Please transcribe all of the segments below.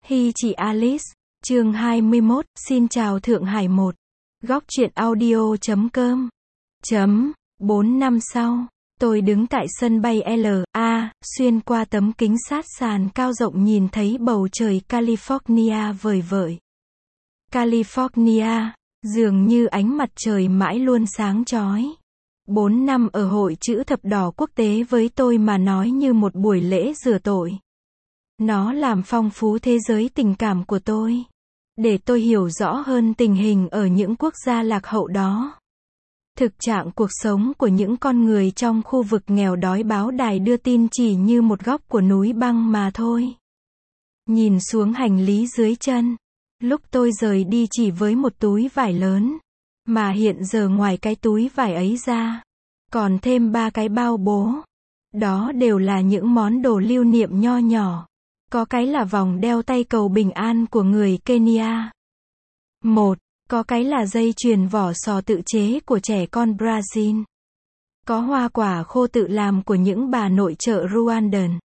Hi chị Alice, chương 21, xin chào Thượng Hải 1. Góc truyện audio.com. 4 năm sau, tôi đứng tại sân bay LA, xuyên qua tấm kính sát sàn cao rộng nhìn thấy bầu trời California vời vợi. California, dường như ánh mặt trời mãi luôn sáng chói. 4 năm ở Hội Chữ Thập Đỏ Quốc tế với tôi mà nói như một buổi lễ rửa tội. Nó làm phong phú thế giới tình cảm của tôi, để tôi hiểu rõ hơn tình hình ở những quốc gia lạc hậu đó. Thực trạng cuộc sống của những con người trong khu vực nghèo đói báo đài đưa tin chỉ như một góc của núi băng mà thôi. Nhìn xuống hành lý dưới chân, lúc tôi rời đi chỉ với một túi vải lớn, mà hiện giờ ngoài cái túi vải ấy ra, còn thêm 3 cái bao bố. Đó đều là những món đồ lưu niệm nho nhỏ. Có cái là vòng đeo tay cầu bình an của người Kenya. Có cái là dây chuyền vỏ sò tự chế của trẻ con Brazil. Có hoa quả khô tự làm của những bà nội trợ Rwandan.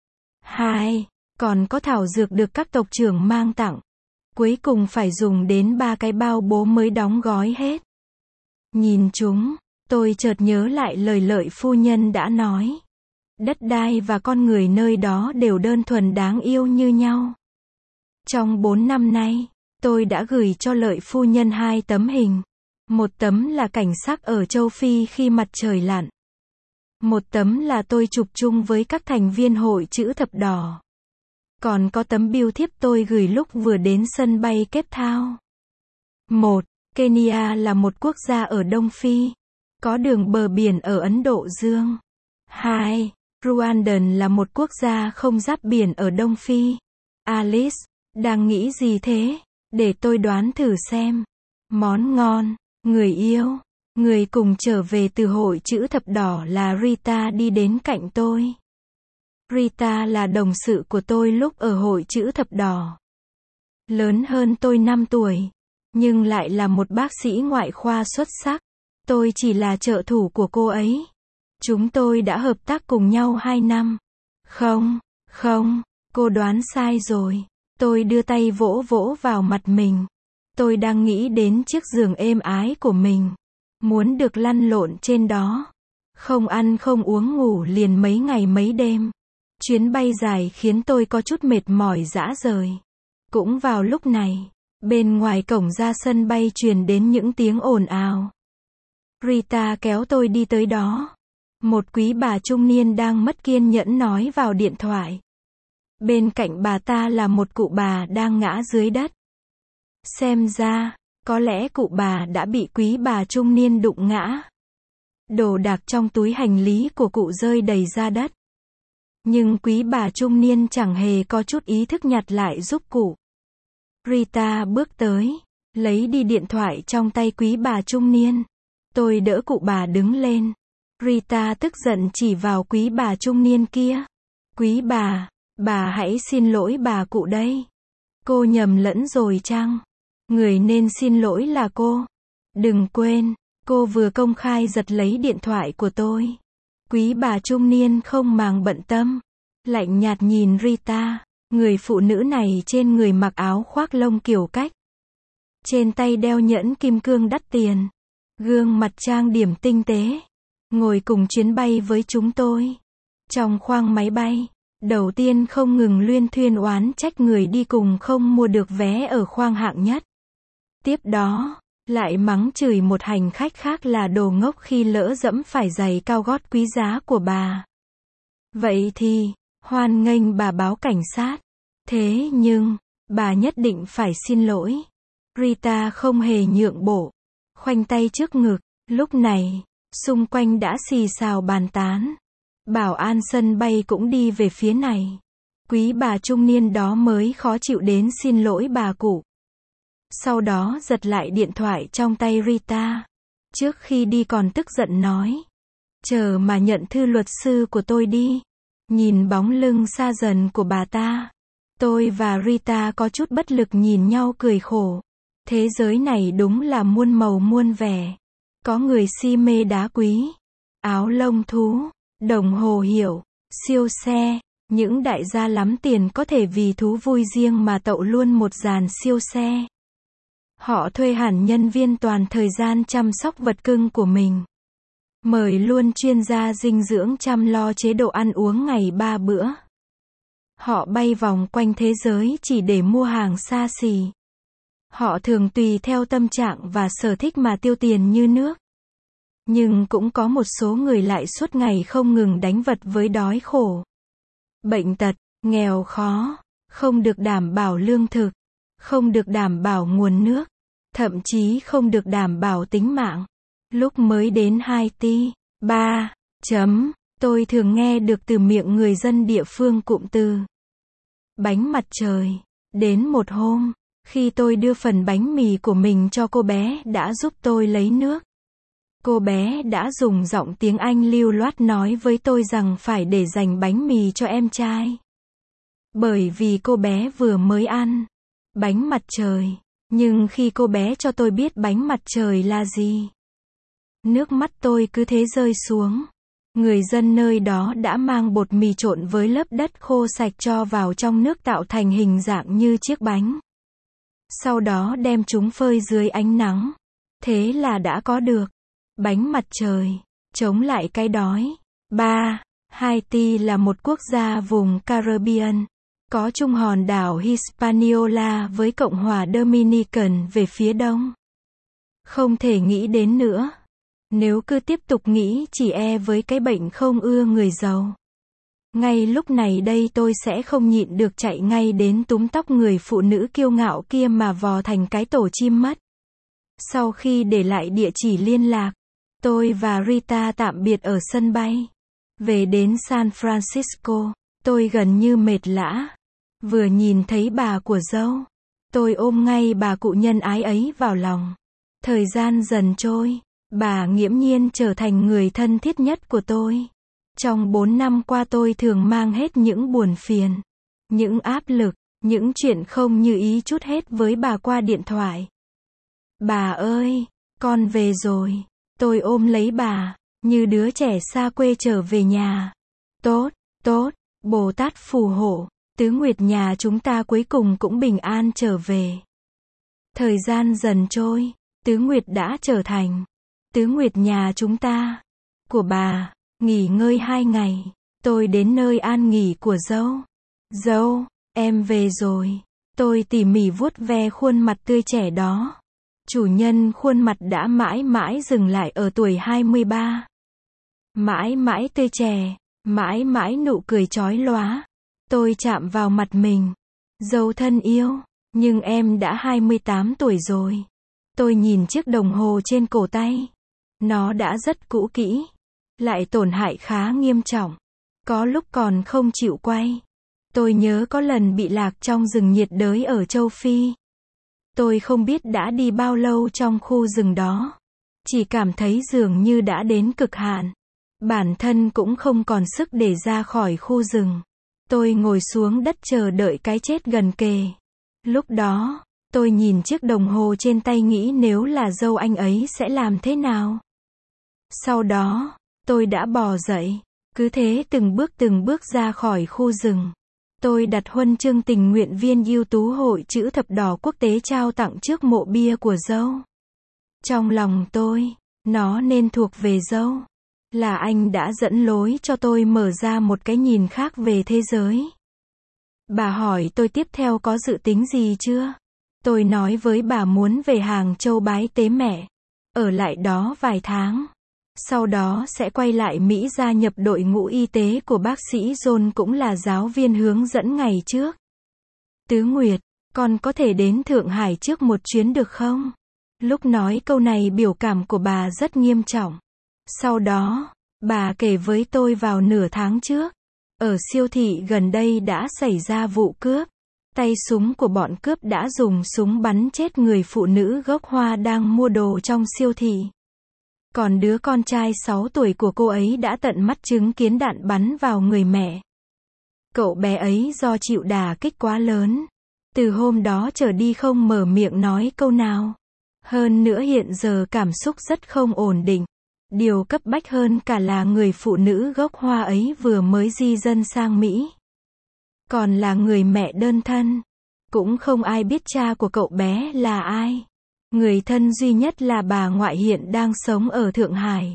Còn có thảo dược được các tộc trưởng mang tặng. Cuối cùng phải dùng đến 3 cái bao bố mới đóng gói hết. Nhìn chúng, tôi chợt nhớ lại lời Lợi phu nhân đã nói. Đất đai và con người nơi đó đều đơn thuần đáng yêu như nhau. Trong 4 năm nay, tôi đã gửi cho Lợi phu nhân 2 tấm hình. Một tấm là cảnh sắc ở châu Phi khi mặt trời lặn. Một tấm là tôi chụp chung với các thành viên Hội Chữ Thập Đỏ. Còn có tấm bưu thiếp tôi gửi lúc vừa đến sân bay Cape Town. Kenya là một quốc gia ở Đông Phi. Có đường bờ biển ở Ấn Độ Dương. Rwandan là một quốc gia không giáp biển ở Đông Phi. Alice, đang nghĩ gì thế? Để tôi đoán thử xem. Món ngon, người yêu, người cùng trở về từ Hội Chữ Thập Đỏ là Rita đi đến cạnh tôi. Rita là đồng sự của tôi lúc ở Hội Chữ Thập Đỏ. Lớn hơn tôi 5 tuổi, nhưng lại là một bác sĩ ngoại khoa xuất sắc. Tôi chỉ là trợ thủ của cô ấy. Chúng tôi đã hợp tác cùng nhau 2 năm. Không, cô đoán sai rồi. Tôi đưa tay vỗ vỗ vào mặt mình. Tôi đang nghĩ đến chiếc giường êm ái của mình. Muốn được lăn lộn trên đó. Không ăn không uống ngủ liền mấy ngày mấy đêm. Chuyến bay dài khiến tôi có chút mệt mỏi rã rời. Cũng vào lúc này, bên ngoài cổng ra sân bay truyền đến những tiếng ồn ào. Rita kéo tôi đi tới đó. Một quý bà trung niên đang mất kiên nhẫn nói vào điện thoại. Bên cạnh bà ta là một cụ bà đang ngã dưới đất. Xem ra, có lẽ cụ bà đã bị quý bà trung niên đụng ngã. Đồ đạc trong túi hành lý của cụ rơi đầy ra đất. Nhưng quý bà trung niên chẳng hề có chút ý thức nhặt lại giúp cụ. Rita bước tới, lấy đi điện thoại trong tay quý bà trung niên. Tôi đỡ cụ bà đứng lên. Rita tức giận chỉ vào quý bà trung niên kia. Quý bà hãy xin lỗi bà cụ đây. Cô nhầm lẫn rồi chăng? Người nên xin lỗi là cô. Đừng quên, cô vừa công khai giật lấy điện thoại của tôi. Quý bà trung niên không màng bận tâm. Lạnh nhạt nhìn Rita. Người phụ nữ này trên người mặc áo khoác lông kiểu cách. Trên tay đeo nhẫn kim cương đắt tiền. Gương mặt trang điểm tinh tế. Ngồi cùng chuyến bay với chúng tôi. Trong khoang máy bay, đầu tiên không ngừng luyên thuyên oán trách người đi cùng không mua được vé ở khoang hạng nhất. Tiếp đó, lại mắng chửi một hành khách khác là đồ ngốc khi lỡ dẫm phải giày cao gót quý giá của bà. Vậy thì, hoan nghênh bà báo cảnh sát. Thế nhưng, bà nhất định phải xin lỗi. Rita không hề nhượng bộ. Khoanh tay trước ngực. Lúc này, xung quanh đã xì xào bàn tán. Bảo an sân bay cũng đi về phía này. Quý bà trung niên đó mới khó chịu đến xin lỗi bà cụ. Sau đó giật lại điện thoại trong tay Rita. Trước khi đi còn tức giận nói. Chờ mà nhận thư luật sư của tôi đi. Nhìn bóng lưng xa dần của bà ta. Tôi và Rita có chút bất lực nhìn nhau cười khổ. Thế giới này đúng là muôn màu muôn vẻ. Có người si mê đá quý, áo lông thú, đồng hồ hiệu, siêu xe, Những đại gia lắm tiền có thể vì thú vui riêng mà tậu luôn một dàn siêu xe. Họ thuê hẳn nhân viên toàn thời gian chăm sóc vật cưng của mình. Mời luôn chuyên gia dinh dưỡng chăm lo chế độ ăn uống ngày 3 bữa. Họ bay vòng quanh thế giới chỉ để mua hàng xa xỉ. Họ thường tùy theo tâm trạng và sở thích mà tiêu tiền như nước. Nhưng cũng có một số người lại suốt ngày không ngừng đánh vật với đói khổ, bệnh tật, nghèo khó, không được đảm bảo lương thực, không được đảm bảo nguồn nước, thậm chí không được đảm bảo tính mạng. Lúc mới đến Haiti, 3. Tôi thường nghe được từ miệng người dân địa phương cụm từ bánh mặt trời. Đến một hôm, khi tôi đưa phần bánh mì của mình cho cô bé đã giúp tôi lấy nước, cô bé đã dùng giọng tiếng Anh lưu loát nói với tôi rằng phải để dành bánh mì cho em trai. Bởi vì cô bé vừa mới ăn bánh mặt trời. Nhưng khi cô bé cho tôi biết bánh mặt trời là gì, nước mắt tôi cứ thế rơi xuống. Người dân nơi đó đã mang bột mì trộn với lớp đất khô sạch cho vào trong nước tạo thành hình dạng như chiếc bánh. Sau đó đem chúng phơi dưới ánh nắng. Thế là đã có được bánh mặt trời, chống lại cái đói. 3. Haiti là một quốc gia vùng Caribbean, có chung hòn đảo Hispaniola với Cộng hòa Dominican về phía đông. Không thể nghĩ đến nữa. Nếu cứ tiếp tục nghĩ chỉ với cái bệnh không ưa người giàu. Ngay lúc này đây tôi sẽ không nhịn được chạy ngay đến túm tóc người phụ nữ kiêu ngạo kia mà vò thành cái tổ chim mất. Sau khi để lại địa chỉ liên lạc, tôi và Rita tạm biệt ở sân bay. Về đến San Francisco, tôi gần như mệt lả. Vừa nhìn thấy bà của dâu, tôi ôm ngay bà cụ nhân ái ấy vào lòng. Thời gian dần trôi, bà nghiễm nhiên trở thành người thân thiết nhất của tôi. Trong 4 năm qua tôi thường mang hết những buồn phiền, những áp lực, những chuyện không như ý chút hết với bà qua điện thoại. Bà ơi, con về rồi. Tôi ôm lấy bà, như đứa trẻ xa quê trở về nhà. Tốt, tốt, Bồ Tát phù hộ, Tứ Nguyệt nhà chúng ta cuối cùng cũng bình an trở về. Thời gian dần trôi, Tứ Nguyệt đã trở thành Tứ Nguyệt nhà chúng ta. Của bà, nghỉ ngơi 2 ngày, tôi đến nơi an nghỉ của dâu. Dâu, em về rồi. Tôi tỉ mỉ vuốt ve khuôn mặt tươi trẻ đó. Chủ nhân khuôn mặt đã mãi mãi dừng lại ở tuổi 23. Mãi mãi tươi trẻ, mãi mãi nụ cười chói lóa. Tôi chạm vào mặt mình. Dâu thân yêu, nhưng em đã 28 tuổi rồi. Tôi nhìn chiếc đồng hồ trên cổ tay. Nó đã rất cũ kỹ, lại tổn hại khá nghiêm trọng. Có lúc còn không chịu quay. Tôi nhớ có lần bị lạc trong rừng nhiệt đới ở châu Phi. Tôi không biết đã đi bao lâu trong khu rừng đó. Chỉ cảm thấy dường như đã đến cực hạn. Bản thân cũng không còn sức để ra khỏi khu rừng. Tôi ngồi xuống đất chờ đợi cái chết gần kề. Lúc đó, tôi nhìn chiếc đồng hồ trên tay nghĩ nếu là dâu anh ấy sẽ làm thế nào. Sau đó, tôi đã bò dậy. Cứ thế từng bước ra khỏi khu rừng. Tôi đặt huân chương tình nguyện viên ưu tú Hội Chữ Thập Đỏ Quốc tế trao tặng trước mộ bia của dâu. Trong lòng tôi, nó nên thuộc về dâu. Là anh đã dẫn lối cho tôi mở ra một cái nhìn khác về thế giới. Bà hỏi tôi tiếp theo có dự tính gì chưa? Tôi nói với bà muốn về Hàng Châu bái tế mẹ. Ở lại đó vài tháng. Sau đó sẽ quay lại Mỹ gia nhập đội ngũ y tế của bác sĩ John cũng là giáo viên hướng dẫn ngày trước. Tứ Nguyệt, con có thể đến Thượng Hải trước một chuyến được không? Lúc nói câu này biểu cảm của bà rất nghiêm trọng. Sau đó, bà kể với tôi vào nửa tháng trước. Ở siêu thị gần đây đã xảy ra vụ cướp. Tay súng của bọn cướp đã dùng súng bắn chết người phụ nữ gốc Hoa đang mua đồ trong siêu thị. Còn đứa con trai 6 tuổi của cô ấy đã tận mắt chứng kiến đạn bắn vào người mẹ. Cậu bé ấy do chịu đả kích quá lớn. Từ hôm đó trở đi không mở miệng nói câu nào. Hơn nữa hiện giờ cảm xúc rất không ổn định. Điều cấp bách hơn cả là người phụ nữ gốc Hoa ấy vừa mới di dân sang Mỹ. còn là người mẹ đơn thân. Cũng không ai biết cha của cậu bé là ai. Người thân duy nhất là bà ngoại hiện đang sống ở Thượng Hải.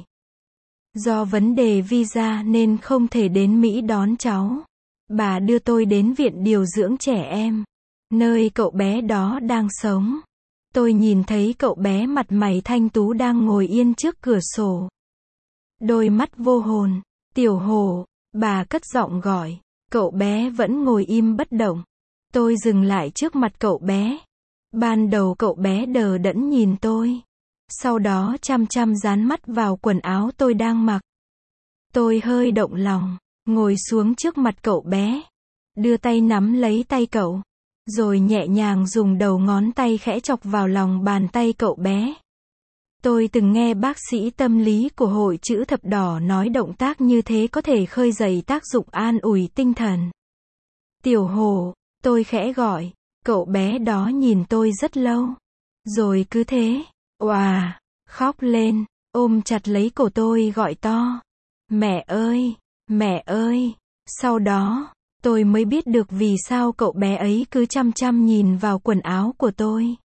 Do vấn đề visa nên không thể đến Mỹ đón cháu. Bà đưa tôi đến viện điều dưỡng trẻ em, nơi cậu bé đó đang sống. Tôi nhìn thấy cậu bé mặt mày thanh tú đang ngồi yên trước cửa sổ. Đôi mắt vô hồn. Tiểu Hồ, bà cất giọng gọi. Cậu bé vẫn ngồi im bất động. Tôi dừng lại trước mặt cậu bé. Ban đầu cậu bé đờ đẫn nhìn tôi. Sau đó chăm chăm dán mắt vào quần áo tôi đang mặc. Tôi hơi động lòng, ngồi xuống trước mặt cậu bé. Đưa tay nắm lấy tay cậu. Rồi nhẹ nhàng dùng đầu ngón tay khẽ chọc vào lòng bàn tay cậu bé. Tôi từng nghe bác sĩ tâm lý của Hội Chữ Thập Đỏ nói động tác như thế có thể khơi dậy tác dụng an ủi tinh thần. Tiểu Hồ, tôi khẽ gọi. Cậu bé đó nhìn tôi rất lâu. Rồi cứ thế, òa, khóc lên, ôm chặt lấy cổ tôi gọi to. Mẹ ơi, mẹ ơi. Sau đó, tôi mới biết được vì sao cậu bé ấy cứ chăm chăm nhìn vào quần áo của tôi.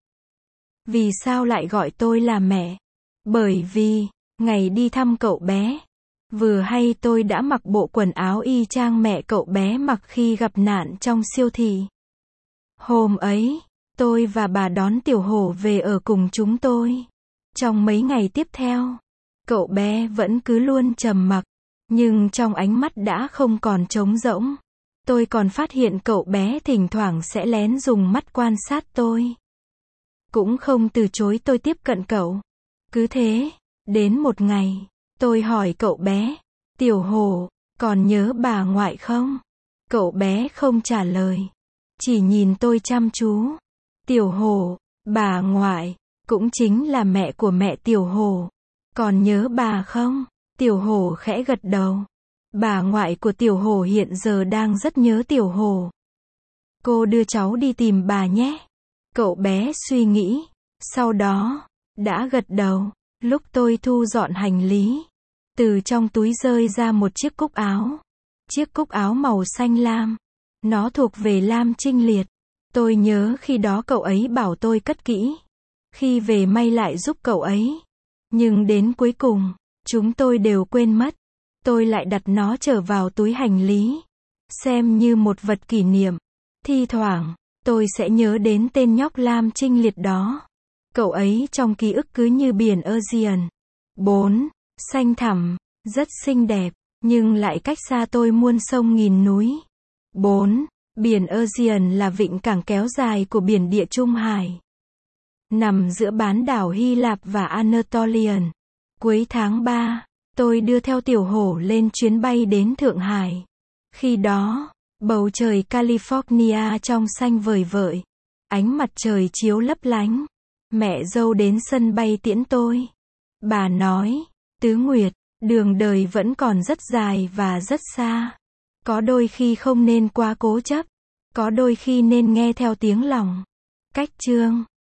Vì sao lại gọi tôi là mẹ? Bởi vì, ngày đi thăm cậu bé, vừa hay tôi đã mặc bộ quần áo y chang mẹ cậu bé mặc khi gặp nạn trong siêu thị. Hôm ấy, tôi và bà đón Tiểu Hổ về ở cùng chúng tôi. Trong mấy ngày tiếp theo, cậu bé vẫn cứ luôn trầm mặc, nhưng trong ánh mắt đã không còn trống rỗng. Tôi còn phát hiện cậu bé thỉnh thoảng sẽ lén dùng mắt quan sát tôi. Cũng không từ chối tôi tiếp cận cậu. Cứ thế, đến một ngày, tôi hỏi cậu bé, Tiểu Hồ, còn nhớ bà ngoại không? Cậu bé không trả lời, chỉ nhìn tôi chăm chú. Tiểu Hồ, bà ngoại, cũng chính là mẹ của mẹ Tiểu Hồ. Còn nhớ bà không? Tiểu Hồ khẽ gật đầu. Bà ngoại của Tiểu Hồ hiện giờ đang rất nhớ Tiểu Hồ. Cô đưa cháu đi tìm bà nhé. Cậu bé suy nghĩ, sau đó, đã gật đầu. Lúc tôi thu dọn hành lý, từ trong túi rơi ra một chiếc cúc áo. Chiếc cúc áo màu xanh lam. Nó thuộc về Lam Trinh Liệt. Tôi nhớ khi đó cậu ấy bảo tôi cất kỹ. Khi về may lại giúp cậu ấy. Nhưng đến cuối cùng, chúng tôi đều quên mất. Tôi lại đặt nó trở vào túi hành lý. Xem như một vật kỷ niệm. Thi thoảng, tôi sẽ nhớ đến tên nhóc Lam Trinh Liệt đó. Cậu ấy trong ký ức cứ như biển Ocean. 4. Xanh thẳm, rất xinh đẹp, nhưng lại cách xa tôi muôn sông nghìn núi. 4. Biển Ocean là vịnh cảng kéo dài của biển Địa Trung Hải. Nằm giữa bán đảo Hy Lạp và Anatolian. Cuối tháng 3, tôi đưa theo Tiểu Hổ lên chuyến bay đến Thượng Hải. Khi đó, bầu trời California trong xanh vời vợi. Ánh mặt trời chiếu lấp lánh. Mẹ dâu đến sân bay tiễn tôi. Bà nói, Tứ Nguyệt, đường đời vẫn còn rất dài và rất xa. Có đôi khi không nên quá cố chấp. Có đôi khi nên nghe theo tiếng lòng. Cách chương